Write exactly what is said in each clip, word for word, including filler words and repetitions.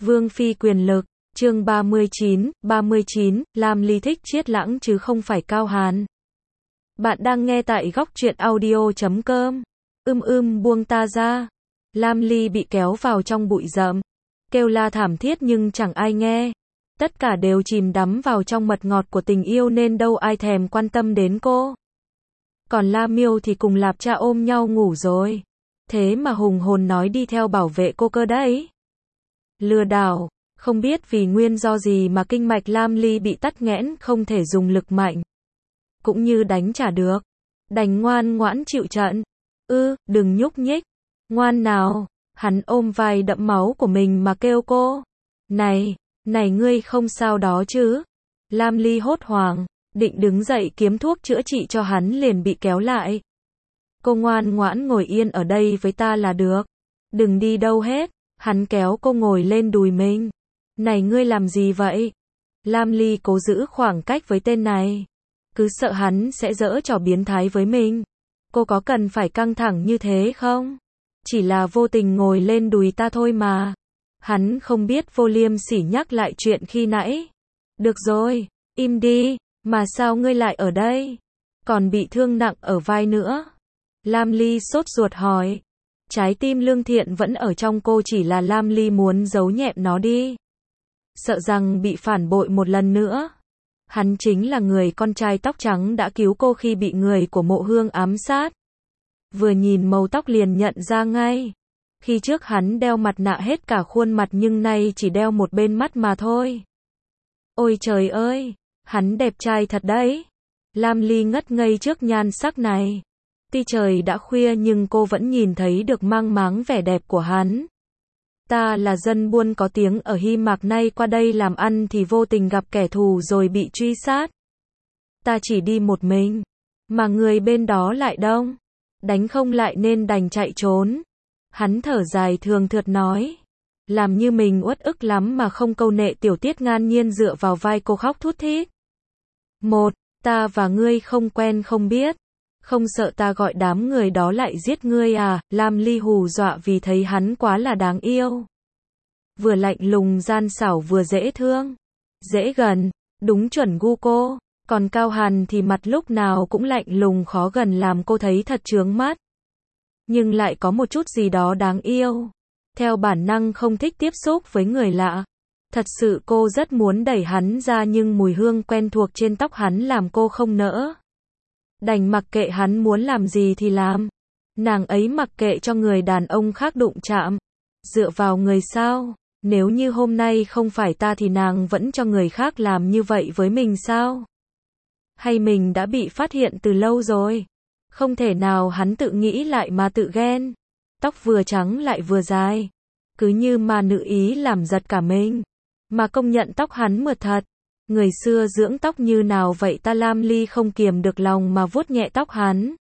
Vương phi quyền lực, chương ba mươi chín, ba mươi chín, Lam Ly thích Triết Lãng chứ không phải Cao Hàn. Bạn đang nghe tại góc truyện audio chấm com. Ưm ưm buông ta ra. Lam Ly bị kéo vào trong bụi rậm, kêu la thảm thiết nhưng chẳng ai nghe. Tất cả đều chìm đắm vào trong mật ngọt của tình yêu nên đâu ai thèm quan tâm đến cô. Còn La Miêu thì cùng Lạp Cha ôm nhau ngủ rồi. Thế mà hùng hồn nói đi theo bảo vệ cô cơ đấy. Lừa đảo, không biết vì nguyên do gì mà kinh mạch Lam Ly bị tắc nghẽn không thể dùng lực mạnh. Cũng như đánh trả được. Đành ngoan ngoãn chịu trận. Ư, đừng nhúc nhích. Ngoan nào. Hắn ôm vai đẫm máu của mình mà kêu cô. Này, này ngươi không sao đó chứ. Lam Ly hốt hoảng, định đứng dậy kiếm thuốc chữa trị cho hắn liền bị kéo lại. Cô ngoan ngoãn ngồi yên ở đây với ta là được. Đừng đi đâu hết. Hắn kéo cô ngồi lên đùi mình. Này ngươi làm gì vậy? Lam Ly cố giữ khoảng cách với tên này. Cứ sợ hắn sẽ giở trò biến thái với mình. Cô có cần phải căng thẳng như thế không? Chỉ là vô tình ngồi lên đùi ta thôi mà. Hắn không biết vô liêm sỉ nhắc lại chuyện khi nãy. Được rồi, im đi. Mà sao ngươi lại ở đây? Còn bị thương nặng ở vai nữa. Lam Ly sốt ruột hỏi. Trái tim lương thiện vẫn ở trong cô, chỉ là Lam Ly muốn giấu nhẹm nó đi. Sợ rằng bị phản bội một lần nữa. Hắn chính là người con trai tóc trắng đã cứu cô khi bị người của Mộ Hương ám sát. Vừa nhìn màu tóc liền nhận ra ngay. Khi trước hắn đeo mặt nạ hết cả khuôn mặt nhưng nay chỉ đeo một bên mắt mà thôi. Ôi trời ơi, hắn đẹp trai thật đấy. Lam Ly ngất ngây trước nhan sắc này. Tuy trời đã khuya nhưng cô vẫn nhìn thấy được mang máng vẻ đẹp của hắn. Ta là dân buôn có tiếng ở Hy Mạc, nay qua đây làm ăn thì vô tình gặp kẻ thù rồi bị truy sát. Ta chỉ đi một mình, mà người bên đó lại đông. Đánh không lại nên đành chạy trốn. Hắn thở dài thường thượt nói. Làm như mình uất ức lắm mà không câu nệ. Tiểu Tiết ngan nhiên dựa vào vai cô khóc thút thít. Một, ta và ngươi không quen không biết. Không sợ ta gọi đám người đó lại giết ngươi à? Lam Ly hù dọa vì thấy hắn quá là đáng yêu. Vừa lạnh lùng gian xảo vừa dễ thương. Dễ gần, đúng chuẩn gu cô. Còn Cao Hàn thì mặt lúc nào cũng lạnh lùng khó gần làm cô thấy thật chướng mắt. Nhưng lại có một chút gì đó đáng yêu. Theo bản năng không thích tiếp xúc với người lạ. Thật sự cô rất muốn đẩy hắn ra nhưng mùi hương quen thuộc trên tóc hắn làm cô không nỡ. Đành mặc kệ hắn muốn làm gì thì làm. Nàng ấy mặc kệ cho người đàn ông khác đụng chạm. Dựa vào người sao? Nếu như hôm nay không phải ta thì nàng vẫn cho người khác làm như vậy với mình sao? Hay mình đã bị phát hiện từ lâu rồi? Không thể nào hắn tự nghĩ lại mà tự ghen. Tóc vừa trắng lại vừa dài. Cứ như ma nữ ý làm giật cả mình. Mà công nhận tóc hắn mượt thật. Người xưa dưỡng tóc như nào vậy ta? Lam Ly không kiềm được lòng mà vuốt nhẹ tóc hắn.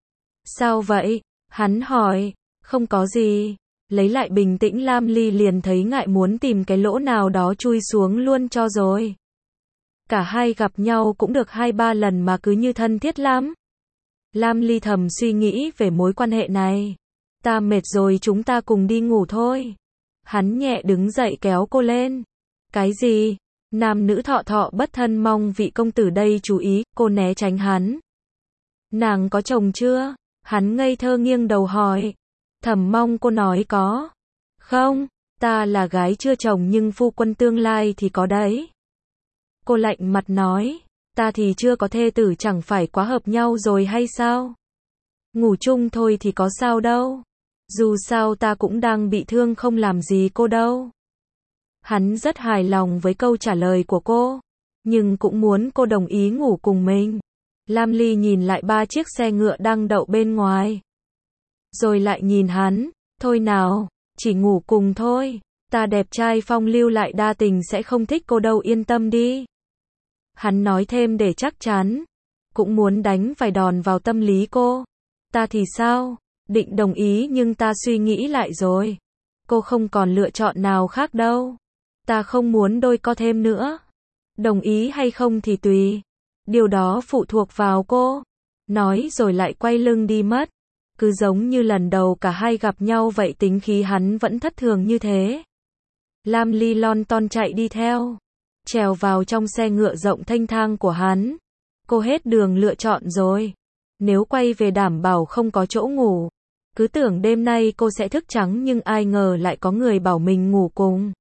Sao vậy? Hắn hỏi. Không có gì. Lấy lại bình tĩnh Lam Ly liền thấy ngại muốn tìm cái lỗ nào đó chui xuống luôn cho rồi. Cả hai gặp nhau cũng được hai ba lần mà cứ như thân thiết lắm. Lam Ly thầm suy nghĩ về mối quan hệ này. Ta mệt rồi, chúng ta cùng đi ngủ thôi. Hắn nhẹ đứng dậy kéo cô lên. Cái gì? Nam nữ thọ thọ bất thân, mong vị công tử đây chú ý. Cô né tránh hắn. Nàng có chồng chưa? Hắn ngây thơ nghiêng đầu hỏi. Thầm mong cô nói có. Không, ta là gái chưa chồng nhưng phu quân tương lai thì có đấy. Cô lạnh mặt nói. Ta thì chưa có thê tử, chẳng phải quá hợp nhau rồi hay sao? Ngủ chung thôi thì có sao đâu. Dù sao ta cũng đang bị thương, không làm gì cô đâu. Hắn rất hài lòng với câu trả lời của cô. Nhưng cũng muốn cô đồng ý ngủ cùng mình. Lam Ly nhìn lại ba chiếc xe ngựa đang đậu bên ngoài. Rồi lại nhìn hắn. Thôi nào, chỉ ngủ cùng thôi. Ta đẹp trai phong lưu lại đa tình sẽ không thích cô đâu, yên tâm đi. Hắn nói thêm để chắc chắn. Cũng muốn đánh vài đòn vào tâm lý cô. Ta thì sao? Định đồng ý nhưng ta suy nghĩ lại rồi. Cô không còn lựa chọn nào khác đâu. Ta không muốn đôi co thêm nữa. Đồng ý hay không thì tùy. Điều đó phụ thuộc vào cô. Nói rồi lại quay lưng đi mất. Cứ giống như lần đầu cả hai gặp nhau vậy, tính khí hắn vẫn thất thường như thế. Lam Ly lon ton chạy đi theo. Trèo vào trong xe ngựa rộng thênh thang của hắn. Cô hết đường lựa chọn rồi. Nếu quay về đảm bảo không có chỗ ngủ. Cứ tưởng đêm nay cô sẽ thức trắng nhưng ai ngờ lại có người bảo mình ngủ cùng.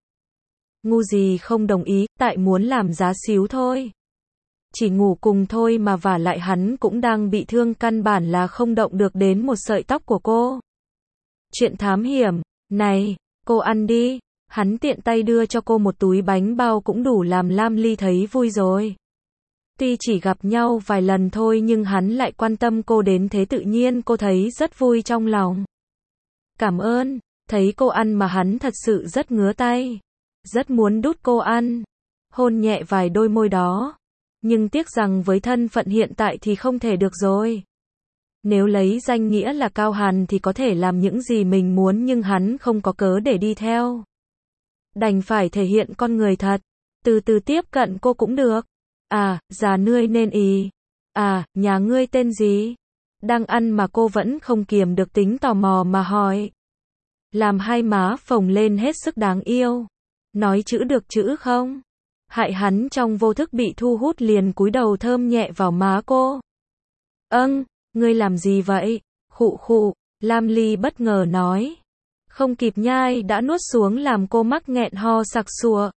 Ngu gì không đồng ý, tại muốn làm giá xíu thôi. Chỉ ngủ cùng thôi mà vả lại hắn cũng đang bị thương căn bản là không động được đến một sợi tóc của cô. Chuyện thám hiểm, này, cô ăn đi. Hắn tiện tay đưa cho cô một túi bánh bao cũng đủ làm Lam Ly thấy vui rồi. Tuy chỉ gặp nhau vài lần thôi nhưng hắn lại quan tâm cô đến thế tự nhiên cô thấy rất vui trong lòng. Cảm ơn, thấy cô ăn mà hắn thật sự rất ngứa tay. Rất muốn đút cô ăn. Hôn nhẹ vài đôi môi đó. Nhưng tiếc rằng với thân phận hiện tại thì không thể được rồi. Nếu lấy danh nghĩa là Cao Hàn thì có thể làm những gì mình muốn nhưng hắn không có cớ để đi theo. Đành phải thể hiện con người thật. Từ từ tiếp cận cô cũng được. À, già ngươi nên ý. À, nhà ngươi tên gì? Đang ăn mà cô vẫn không kiềm được tính tò mò mà hỏi. Làm hai má phồng lên hết sức đáng yêu. Nói chữ được chữ không? Hại hắn trong vô thức bị thu hút liền cúi đầu thơm nhẹ vào má cô. Âng, ngươi làm gì vậy? Khụ khụ, Lam Ly bất ngờ nói. Không kịp nhai đã nuốt xuống làm cô mắc nghẹn ho sặc sụa.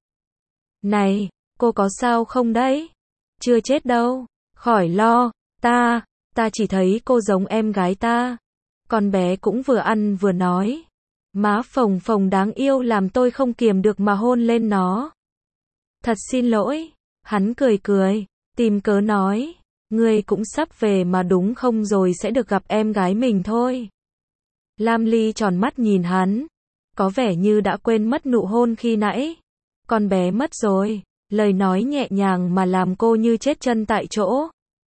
Này, cô có sao không đấy? Chưa chết đâu, khỏi lo, ta, ta chỉ thấy cô giống em gái ta. Con bé cũng vừa ăn vừa nói. Má phồng phồng đáng yêu làm tôi không kiềm được mà hôn lên nó. Thật xin lỗi, hắn cười cười, tìm cớ nói, ngươi cũng sắp về mà đúng không rồi sẽ được gặp em gái mình thôi. Lam Ly tròn mắt nhìn hắn, có vẻ như đã quên mất nụ hôn khi nãy. Con bé mất rồi, lời nói nhẹ nhàng mà làm cô như chết chân tại chỗ.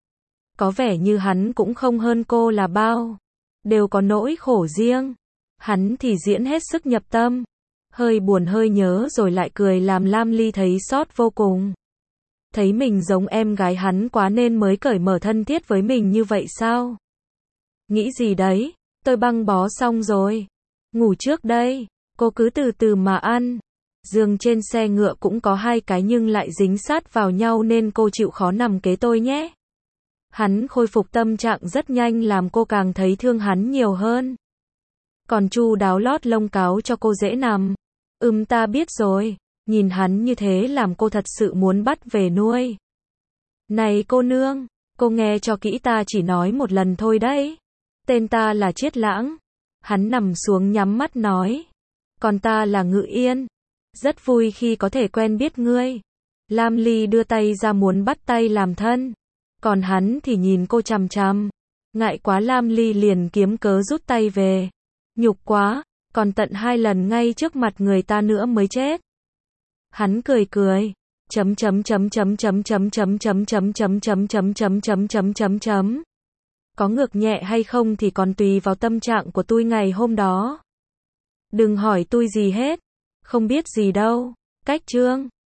Có vẻ như hắn cũng không hơn cô là bao, đều có nỗi khổ riêng. Hắn thì diễn hết sức nhập tâm, hơi buồn hơi nhớ rồi lại cười làm Lam Ly thấy xót vô cùng. Thấy mình giống em gái hắn quá nên mới cởi mở thân thiết với mình như vậy sao? Nghĩ gì đấy, tôi băng bó xong rồi. Ngủ trước đây, cô cứ từ từ mà ăn. Giường trên xe ngựa cũng có hai cái nhưng lại dính sát vào nhau nên cô chịu khó nằm kế tôi nhé. Hắn khôi phục tâm trạng rất nhanh làm cô càng thấy thương hắn nhiều hơn. Còn chu đáo lót lông cáo cho cô dễ nằm. Ừm ta biết rồi, nhìn hắn như thế làm cô thật sự muốn bắt về nuôi. Này cô nương, cô nghe cho kỹ ta chỉ nói một lần thôi đấy. Tên ta là Chiết Lãng. Hắn nằm xuống nhắm mắt nói. Còn ta là Ngự Yên. Rất vui khi có thể quen biết ngươi. Lam Ly đưa tay ra muốn bắt tay làm thân. Còn hắn thì nhìn cô chằm chằm. Ngại quá Lam Ly liền kiếm cớ rút tay về. Nhục quá, còn tận hai lần ngay trước mặt người ta nữa mới chết. Hắn cười cười. Chấm chấm chấm chấm chấm chấm chấm chấm chấm chấm chấm chấm chấm chấm chấm chấm chấm. Có ngược nhẹ hay không thì còn tùy vào tâm trạng của tôi ngày hôm đó. Đừng hỏi tôi gì hết. Không biết gì đâu. Cách chương